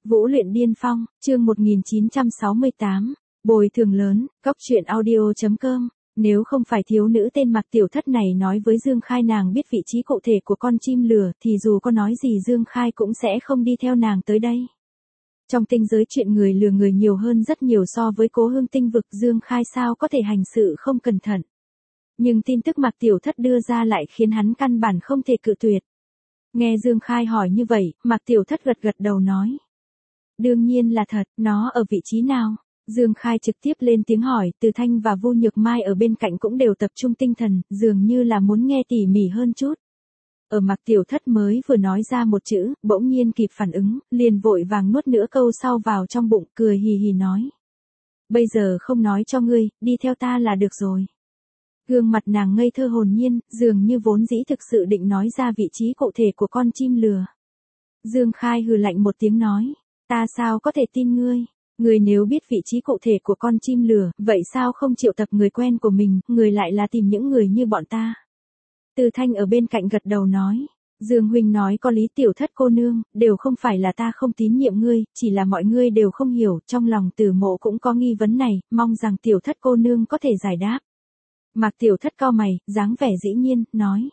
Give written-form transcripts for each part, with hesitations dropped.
Vũ luyện điên phong, chương 1968, bồi thường lớn, cóc truyện audio.com. Nếu không phải thiếu nữ tên Mạc Tiểu Thất này nói với Dương Khai nàng biết vị trí cụ thể của con chim lửa thì dù có nói gì Dương Khai cũng sẽ không đi theo nàng tới đây. Trong tinh giới chuyện người lừa người nhiều hơn rất nhiều so với Cố Hương tinh vực, Dương Khai sao có thể hành sự không cẩn thận. Nhưng tin tức Mạc Tiểu Thất đưa ra lại khiến hắn căn bản không thể cự tuyệt. Nghe Dương Khai hỏi như vậy, Mạc Tiểu Thất gật gật đầu nói. Đương nhiên là thật, nó ở vị trí nào? Dương Khai trực tiếp lên tiếng hỏi, Từ Thanh và Vu Nhược Mai ở bên cạnh cũng đều tập trung tinh thần, dường như là muốn nghe tỉ mỉ hơn chút. Ở Mạc Tiểu Thất mới vừa nói ra một chữ, bỗng nhiên kịp phản ứng, liền vội vàng nuốt nửa câu sau vào trong bụng, cười hì hì nói. Bây giờ không nói cho ngươi, đi theo ta là được rồi. Gương mặt nàng ngây thơ hồn nhiên, dường như vốn dĩ thực sự định nói ra vị trí cụ thể của con chim lừa. Dương Khai hừ lạnh một tiếng nói, ta sao có thể tin ngươi? Ngươi nếu biết vị trí cụ thể của con chim lừa, vậy sao không triệu tập người quen của mình, người lại là tìm những người như bọn ta? Từ Thanh ở bên cạnh gật đầu nói, Dương huynh nói có lý, Tiểu Thất cô nương, đều không phải là ta không tín nhiệm ngươi, chỉ là mọi người đều không hiểu, trong lòng Tử Mộ cũng có nghi vấn này, mong rằng Tiểu Thất cô nương có thể giải đáp. Mạc Tiểu Thất cau mày, dáng vẻ dĩ nhiên, nói.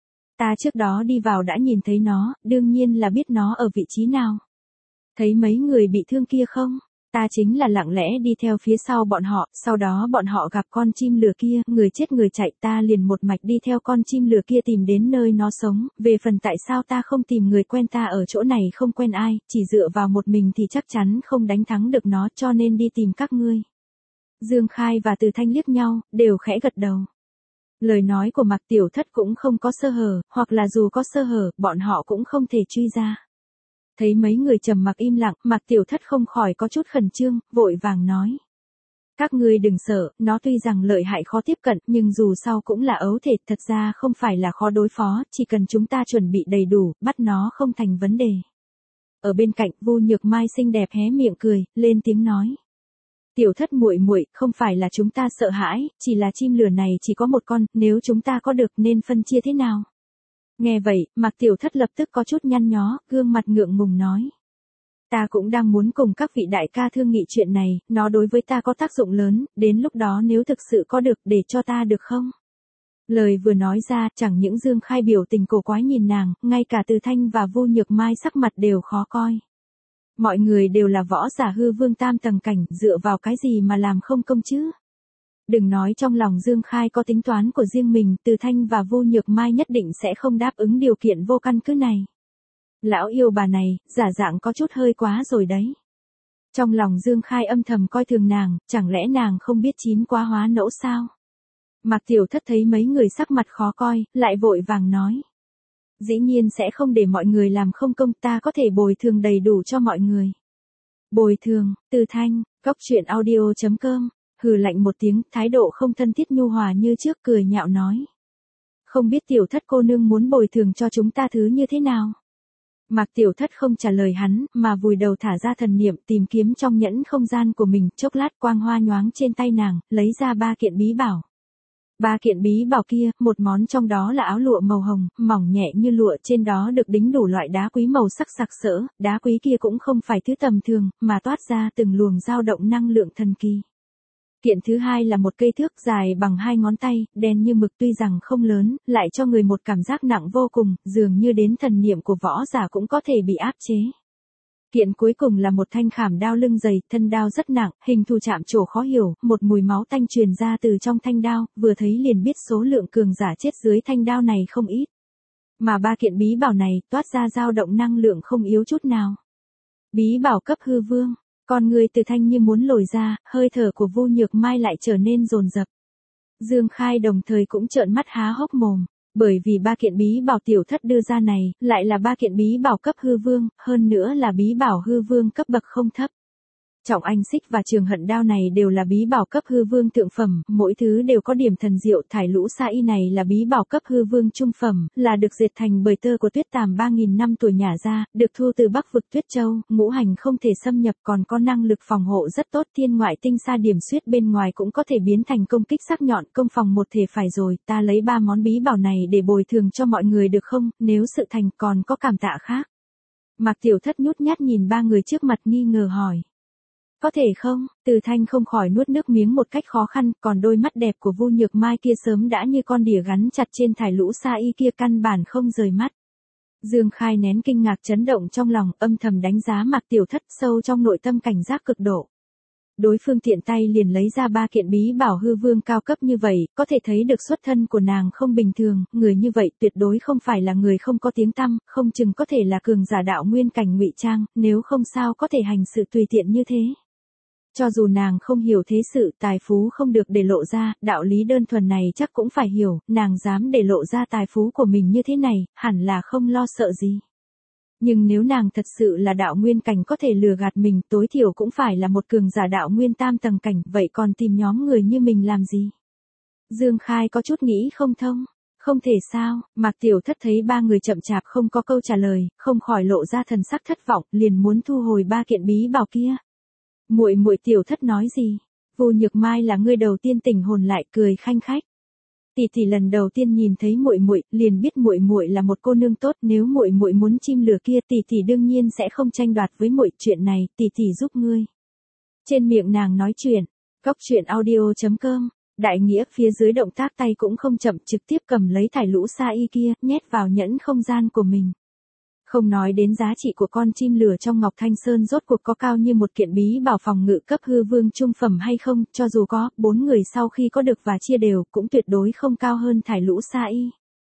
Ta trước đó đi vào đã nhìn thấy nó, đương nhiên là biết nó ở vị trí nào. Thấy mấy người bị thương kia không? Ta chính là lặng lẽ đi theo phía sau bọn họ, sau đó bọn họ gặp con chim lừa kia, người chết người chạy, ta liền một mạch đi theo con chim lừa kia tìm đến nơi nó sống, về phần tại sao ta không tìm người quen, ta ở chỗ này không quen ai, chỉ dựa vào một mình thì chắc chắn không đánh thắng được nó, cho nên đi tìm các ngươi. Dương Khai và Từ Thanh liếc nhau, đều khẽ gật đầu. Lời nói của Mạc Tiểu Thất cũng không có sơ hở, hoặc là dù có sơ hở, bọn họ cũng không thể truy ra. Thấy mấy người trầm mặc im lặng, Mạc Tiểu Thất không khỏi có chút khẩn trương, vội vàng nói. Các ngươi đừng sợ, nó tuy rằng lợi hại khó tiếp cận, nhưng dù sao cũng là ấu thể, thật ra không phải là khó đối phó, chỉ cần chúng ta chuẩn bị đầy đủ, bắt nó không thành vấn đề. Ở bên cạnh, Vu Nhược Mai xinh đẹp hé miệng cười, lên tiếng nói. Tiểu Thất muội muội, không phải là chúng ta sợ hãi, chỉ là chim lừa này chỉ có một con, nếu chúng ta có được nên phân chia thế nào? Nghe vậy, Mạc Tiểu Thất lập tức có chút nhăn nhó, gương mặt ngượng ngùng nói. Ta cũng đang muốn cùng các vị đại ca thương nghị chuyện này, nó đối với ta có tác dụng lớn, đến lúc đó nếu thực sự có được để cho ta được không? Lời vừa nói ra, chẳng những Dương Khai biểu tình cổ quái nhìn nàng, ngay cả Từ Thanh và Vu Nhược Mai sắc mặt đều khó coi. Mọi người đều là võ giả hư vương tam tầng cảnh, dựa vào cái gì mà làm không công chứ? Đừng nói trong lòng Dương Khai có tính toán của riêng mình, Từ Thanh và Vu Nhược Mai nhất định sẽ không đáp ứng điều kiện vô căn cứ này. Lão yêu bà này, giả dạng có chút hơi quá rồi đấy. Trong lòng Dương Khai âm thầm coi thường nàng, chẳng lẽ nàng không biết chín quá hóa nẫu sao? Mạc Tiểu Thất thấy mấy người sắc mặt khó coi, lại vội vàng nói. Dĩ nhiên sẽ không để mọi người làm không công, ta có thể bồi thường đầy đủ cho mọi người. Bồi thường, Từ Thanh, cóc truyện audio.com. Hừ lạnh một tiếng, thái độ không thân thiết nhu hòa như trước, cười nhạo nói. Không biết Tiểu Thất cô nương muốn bồi thường cho chúng ta thứ như thế nào? Mạc Tiểu Thất không trả lời hắn, mà vùi đầu thả ra thần niệm tìm kiếm trong nhẫn không gian của mình, chốc lát quang hoa nhoáng trên tay nàng, lấy ra 3 kiện bí bảo. 3 kiện bí bảo kia, một món trong đó là áo lụa màu hồng, mỏng nhẹ như lụa, trên đó được đính đủ loại đá quý màu sắc sặc sỡ, đá quý kia cũng không phải thứ tầm thường, mà toát ra từng luồng dao động năng lượng thần kỳ. Kiện thứ hai là một cây thước dài bằng 2 ngón tay, đen như mực, tuy rằng không lớn, lại cho người một cảm giác nặng vô cùng, dường như đến thần niệm của võ giả cũng có thể bị áp chế. Kiện cuối cùng là một thanh khảm đao lưng dày, thân đao rất nặng, hình thù chạm trổ khó hiểu, một mùi máu tanh truyền ra từ trong thanh đao, vừa thấy liền biết số lượng cường giả chết dưới thanh đao này không ít. Mà 3 kiện bí bảo này toát ra dao động năng lượng không yếu chút nào. Bí bảo cấp hư vương. Con người Từ Thanh như muốn lồi ra, hơi thở của Vu Nhược Mai lại trở nên dồn dập. Dương Khai đồng thời cũng trợn mắt há hốc mồm, bởi vì 3 kiện bí bảo Tiểu Thất đưa ra này, lại là 3 kiện bí bảo cấp hư vương, hơn nữa là bí bảo hư vương cấp bậc không thấp. Trọng Anh Xích và Trường Hận Đao này đều là bí bảo cấp hư vương thượng phẩm, mỗi thứ đều có điểm thần diệu. Thải Lũ Sa Y này là bí bảo cấp hư vương trung phẩm, là được dệt thành bởi tơ của Tuyết Tàm 3000 năm tuổi nhả ra, được thu từ Bắc vực Tuyết Châu, ngũ hành không thể xâm nhập, còn có năng lực phòng hộ rất tốt. Thiên ngoại tinh sa điểm xuyết bên ngoài cũng có thể biến thành công kích sắc nhọn, công phòng một thể. Phải rồi, ta lấy 3 món bí bảo này để bồi thường cho mọi người được không? Nếu sự thành còn có cảm tạ khác. Mạc Tiểu Thất nhút nhát nhìn ba người trước mặt nghi ngờ hỏi. Có thể không? Từ Thanh không khỏi nuốt nước miếng một cách khó khăn, còn đôi mắt đẹp của Vu Nhược Mai kia sớm đã như con đỉa gắn chặt trên thải lũ sa y kia căn bản không rời mắt. Dương Khai nén kinh ngạc chấn động trong lòng, âm thầm đánh giá Mạc Tiểu Thất, sâu trong nội tâm cảnh giác cực độ. Đối phương tiện tay liền lấy ra 3 kiện bí bảo hư vương cao cấp như vậy, có thể thấy được xuất thân của nàng không bình thường, người như vậy tuyệt đối không phải là người không có tiếng tăm, không chừng có thể là cường giả đạo nguyên cảnh ngụy trang, nếu không sao có thể hành sự tùy tiện như thế. Cho dù nàng không hiểu thế sự, tài phú không được để lộ ra, đạo lý đơn thuần này chắc cũng phải hiểu, nàng dám để lộ ra tài phú của mình như thế này, hẳn là không lo sợ gì. Nhưng nếu nàng thật sự là đạo nguyên cảnh có thể lừa gạt mình, tối thiểu cũng phải là một cường giả đạo nguyên tam tầng cảnh, vậy còn tìm nhóm người như mình làm gì? Dương Khai có chút nghĩ không thông. Không thể sao? Mạc Tiểu Thất thấy ba người chậm chạp không có câu trả lời, không khỏi lộ ra thần sắc thất vọng, liền muốn thu hồi 3 kiện bí bảo kia. Muội muội Tiểu Thất nói gì? Vu Nhược Mai là người đầu tiên tỉnh hồn lại, cười khanh khách. Tỷ tỷ lần đầu tiên nhìn thấy muội muội, liền biết muội muội là một cô nương tốt, nếu muội muội muốn chim lửa kia, tỷ tỷ đương nhiên sẽ không tranh đoạt với muội, chuyện này tỷ tỷ giúp ngươi. Trên miệng nàng nói chuyện, goctruyện.audio.com, đại nghĩa phía dưới động tác tay cũng không chậm, trực tiếp cầm lấy thải lũ sa y kia, nhét vào nhẫn không gian của mình. Không nói đến giá trị của con chim lửa trong Ngọc Thanh Sơn rốt cuộc có cao như một kiện bí bảo phòng ngự cấp hư vương trung phẩm hay không, cho dù có, 4 người sau khi có được và chia đều, cũng tuyệt đối không cao hơn thải lũ sa y.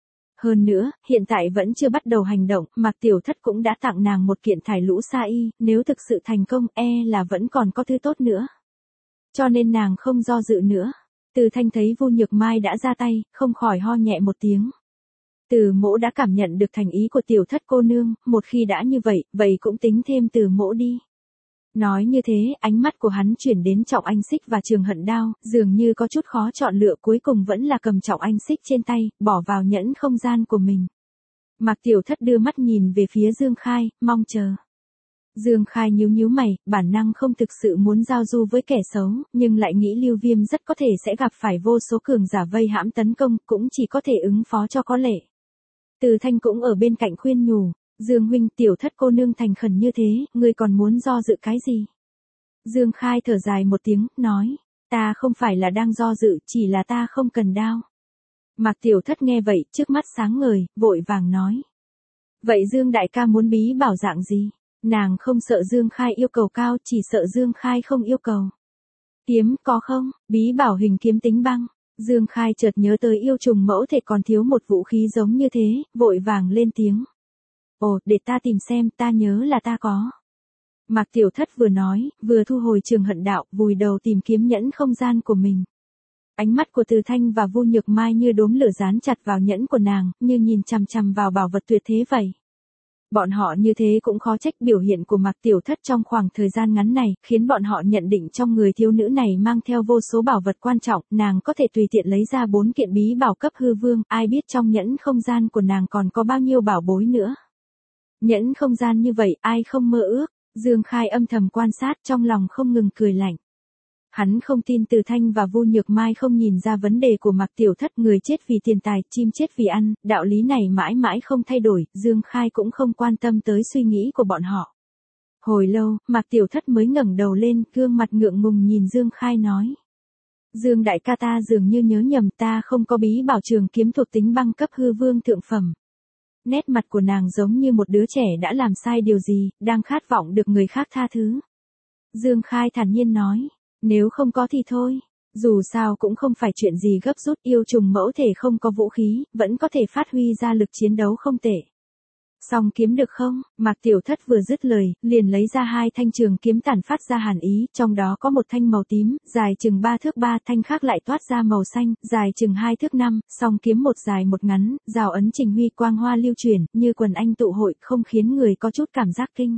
Hơn nữa, hiện tại vẫn chưa bắt đầu hành động, Mạc Tiểu Thất cũng đã tặng nàng một kiện thải lũ sa y, nếu thực sự thành công, là vẫn còn có thứ tốt nữa. Cho nên nàng không do dự nữa. Từ Thanh thấy Vu Nhược Mai đã ra tay, không khỏi ho nhẹ một tiếng. Từ Mỗ đã cảm nhận được thành ý của Tiểu Thất cô nương, một khi đã như vậy, vậy cũng tính thêm Từ Mỗ đi. Nói như thế, ánh mắt của hắn chuyển đến Trọng Anh Xích và Trường Hận Đao, dường như có chút khó chọn lựa, cuối cùng vẫn là cầm Trọng Anh Xích trên tay, bỏ vào nhẫn không gian của mình. Mạc Tiểu Thất đưa mắt nhìn về phía Dương Khai, mong chờ. Dương Khai nhíu nhíu mày, bản năng không thực sự muốn giao du với kẻ xấu, nhưng lại nghĩ Lưu Viêm rất có thể sẽ gặp phải vô số cường giả vây hãm tấn công, cũng chỉ có thể ứng phó cho có lệ. Từ Thanh cũng ở bên cạnh khuyên nhủ, Dương huynh, Tiểu Thất cô nương thành khẩn như thế, ngươi còn muốn do dự cái gì? Dương Khai thở dài một tiếng, nói, ta không phải là đang do dự, chỉ là ta không cần đao. Mạc Tiểu Thất nghe vậy, trước mắt sáng ngời, vội vàng nói. Vậy Dương đại ca muốn bí bảo dạng gì? Nàng không sợ Dương Khai yêu cầu cao, chỉ sợ Dương Khai không yêu cầu. Kiếm có không? Bí bảo hình kiếm tính băng. Dương Khai chợt nhớ tới yêu trùng mẫu thể còn thiếu một vũ khí giống như thế, vội vàng lên tiếng. Ồ, để ta tìm xem, ta nhớ là ta có. Mạc Tiểu Thất vừa nói, vừa thu hồi Trường Hận Đạo, vùi đầu tìm kiếm nhẫn không gian của mình. Ánh mắt của Từ Thanh và Vu Nhược Mai như đốm lửa dán chặt vào nhẫn của nàng, như nhìn chằm chằm vào bảo vật tuyệt thế vậy. Bọn họ như thế cũng khó trách biểu hiện của Mạc Tiểu Thất trong khoảng thời gian ngắn này, khiến bọn họ nhận định trong người thiếu nữ này mang theo vô số bảo vật quan trọng, nàng có thể tùy tiện lấy ra 4 kiện bí bảo cấp hư vương, ai biết trong nhẫn không gian của nàng còn có bao nhiêu bảo bối nữa. Nhẫn không gian như vậy, ai không mơ ước, Dương Khai âm thầm quan sát trong lòng không ngừng cười lạnh. Hắn không tin Từ Thanh và Vu Nhược Mai không nhìn ra vấn đề của Mạc Tiểu Thất, người chết vì tiền tài, chim chết vì ăn, đạo lý này mãi mãi không thay đổi, Dương Khai cũng không quan tâm tới suy nghĩ của bọn họ. Hồi lâu, Mạc Tiểu Thất mới ngẩng đầu lên, gương mặt ngượng ngùng nhìn Dương Khai nói. Dương đại ca, ta dường như nhớ nhầm, ta không có bí bảo trường kiếm thuộc tính băng cấp hư vương thượng phẩm. Nét mặt của nàng giống như một đứa trẻ đã làm sai điều gì, đang khát vọng được người khác tha thứ. Dương Khai thản nhiên nói. Nếu không có thì thôi, dù sao cũng không phải chuyện gì gấp rút, yêu trùng mẫu thể không có vũ khí, vẫn có thể phát huy ra lực chiến đấu không tệ. Song kiếm được không? Mạc Tiểu Thất vừa dứt lời, liền lấy ra 2 thanh trường kiếm tản phát ra hàn ý, trong đó có một thanh màu tím, dài chừng 3 thước 3, thanh khác lại toát ra màu xanh, dài chừng 2 thước 5, song kiếm một dài một ngắn, rào ấn trình huy quang hoa lưu chuyển, như quần anh tụ hội, không khiến người có chút cảm giác kinh.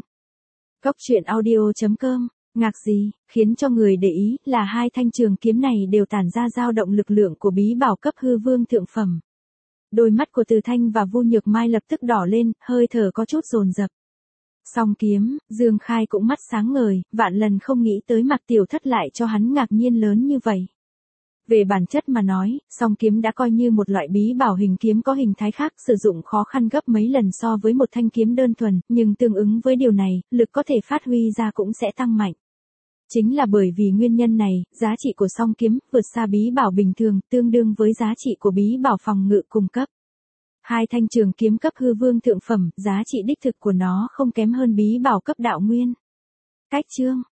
Goctruyện.audio.com. Ngạc gì, khiến cho người để ý là 2 thanh trường kiếm này đều tản ra dao động lực lượng của bí bảo cấp hư vương thượng phẩm. Đôi mắt của Từ Thanh và Vu Nhược Mai lập tức đỏ lên, hơi thở có chút dồn dập. Song kiếm, Dương Khai cũng mắt sáng ngời, vạn lần không nghĩ tới Mạc Tiểu Thất lại cho hắn ngạc nhiên lớn như vậy. Về bản chất mà nói, song kiếm đã coi như một loại bí bảo hình kiếm có hình thái khác, sử dụng khó khăn gấp mấy lần so với một thanh kiếm đơn thuần, nhưng tương ứng với điều này, lực có thể phát huy ra cũng sẽ tăng mạnh. Chính là bởi vì nguyên nhân này, giá trị của song kiếm vượt xa bí bảo bình thường, tương đương với giá trị của bí bảo phòng ngự cung cấp. Hai thanh trường kiếm cấp hư vương thượng phẩm, giá trị đích thực của nó không kém hơn bí bảo cấp đạo nguyên. Cách chương